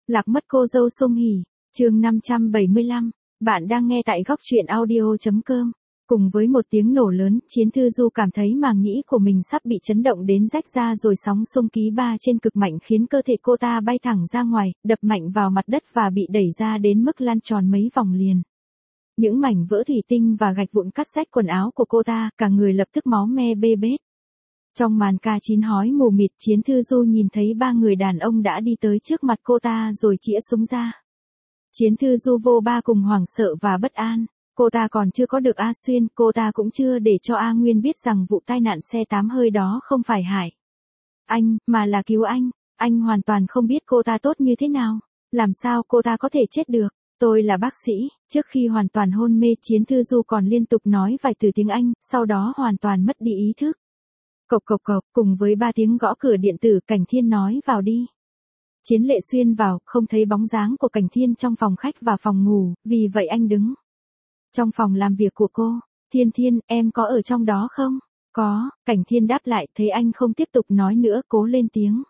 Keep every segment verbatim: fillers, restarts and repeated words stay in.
Lạc mất cô dâu Song Hỷ, chương năm trăm bảy mươi lăm, bạn đang nghe tại góc truyện audio chấm com. Cùng với một tiếng nổ lớn, Chiến Thư Du cảm thấy màng nhĩ của mình sắp bị chấn động đến rách ra rồi sóng xung ký ba trên cực mạnh khiến cơ thể cô ta bay thẳng ra ngoài, đập mạnh vào mặt đất và bị đẩy ra đến mức lăn tròn mấy vòng liền. Những mảnh vỡ thủy tinh và gạch vụn cắt rách quần áo của cô ta, cả người lập tức máu me bê bết. Trong màn ca chín hói mù mịt, Chiến Thư Du nhìn thấy ba người đàn ông đã đi tới trước mặt cô ta rồi chĩa súng ra. Chiến Thư Du vô ba cùng hoảng sợ và bất an. Cô ta còn chưa có được A Xuyên, cô ta cũng chưa để cho A Nguyên biết rằng vụ tai nạn xe tám hơi đó không phải hại anh, mà là cứu anh. Anh hoàn toàn không biết cô ta tốt như thế nào. Làm sao cô ta có thể chết được? Tôi là bác sĩ. Trước khi hoàn toàn hôn mê, Chiến Thư Du còn liên tục nói vài từ tiếng Anh, sau đó hoàn toàn mất đi ý thức. Cộc cộc cộc, cùng với ba tiếng gõ cửa điện tử, Cảnh Thiên nói vào đi. Chiến Lệ Xuyên vào, không thấy bóng dáng của Cảnh Thiên trong phòng khách và phòng ngủ, vì vậy anh đứng trong phòng làm việc của cô. Thiên Thiên, em có ở trong đó không? Có, Cảnh Thiên đáp lại, thấy anh không tiếp tục nói nữa, cố lên tiếng.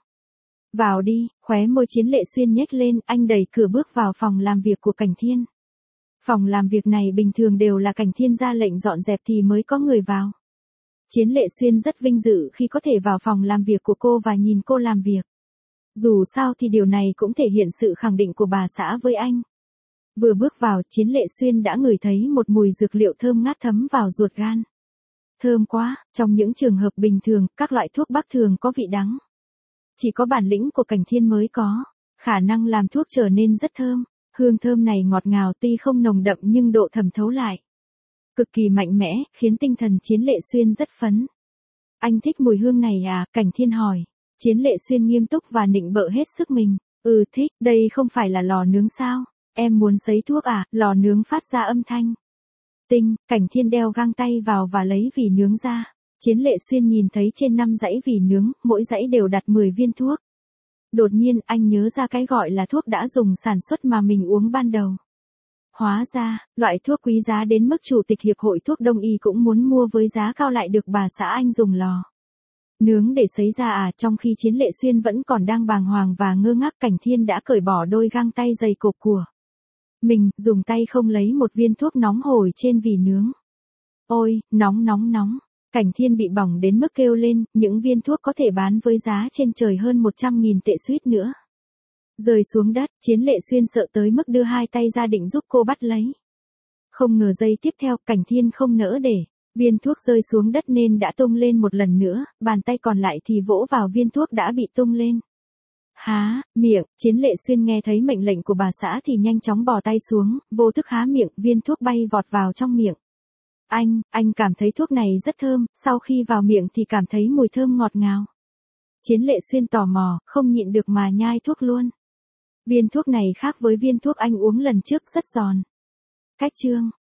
Vào đi, khóe môi Chiến Lệ Xuyên nhếch lên, anh đẩy cửa bước vào phòng làm việc của Cảnh Thiên. Phòng làm việc này bình thường đều là Cảnh Thiên ra lệnh dọn dẹp thì mới có người vào. Chiến Lệ Xuyên rất vinh dự khi có thể vào phòng làm việc của cô và nhìn cô làm việc. Dù sao thì điều này cũng thể hiện sự khẳng định của bà xã với anh. Vừa bước vào, Chiến Lệ Xuyên đã ngửi thấy một mùi dược liệu thơm ngát thấm vào ruột gan. Thơm quá, trong những trường hợp bình thường, các loại thuốc bắc thường có vị đắng. Chỉ có bản lĩnh của Cảnh Thiên mới có khả năng làm thuốc trở nên rất thơm. Hương thơm này ngọt ngào, tuy không nồng đậm nhưng độ thẩm thấu lại cực kỳ mạnh mẽ, khiến tinh thần Chiến Lệ Xuyên rất phấn. Anh thích mùi hương này à? Cảnh Thiên hỏi. Chiến Lệ Xuyên nghiêm túc và nịnh bợ hết sức mình. Ừ thích, đây không phải là lò nướng sao? Em muốn sấy thuốc à? Lò nướng phát ra âm thanh tinh. Cảnh Thiên đeo găng tay vào và lấy vỉ nướng ra. Chiến Lệ Xuyên nhìn thấy trên năm dãy vỉ nướng, mỗi dãy đều đặt mười viên thuốc. Đột nhiên anh nhớ ra cái gọi là thuốc đã dùng sản xuất mà mình uống ban đầu. Hóa ra, loại thuốc quý giá đến mức chủ tịch hiệp hội thuốc đông y cũng muốn mua với giá cao lại được bà xã anh dùng lò nướng để sấy ra à? Trong khi Chiến Lệ Xuyên vẫn còn đang bàng hoàng và ngơ ngác, Cảnh Thiên đã cởi bỏ đôi găng tay dày cộp của mình, dùng tay không lấy một viên thuốc nóng hổi trên vỉ nướng. Ôi, nóng nóng nóng. Cảnh Thiên bị bỏng đến mức kêu lên, những viên thuốc có thể bán với giá trên trời hơn một trăm nghìn tệ suýt nữa rơi xuống đất. Chiến Lệ Xuyên sợ tới mức đưa hai tay ra định giúp cô bắt lấy. Không ngờ giây tiếp theo, Cảnh Thiên không nỡ để viên thuốc rơi xuống đất nên đã tung lên một lần nữa, bàn tay còn lại thì vỗ vào viên thuốc đã bị tung lên. Há miệng. Chiến Lệ Xuyên nghe thấy mệnh lệnh của bà xã thì nhanh chóng bỏ tay xuống, vô thức há miệng, viên thuốc bay vọt vào trong miệng. Anh, anh cảm thấy thuốc này rất thơm, sau khi vào miệng thì cảm thấy mùi thơm ngọt ngào. Chiến Lệ Xuyên tò mò, không nhịn được mà nhai thuốc luôn. Viên thuốc này khác với viên thuốc anh uống lần trước, rất giòn. Cách chương.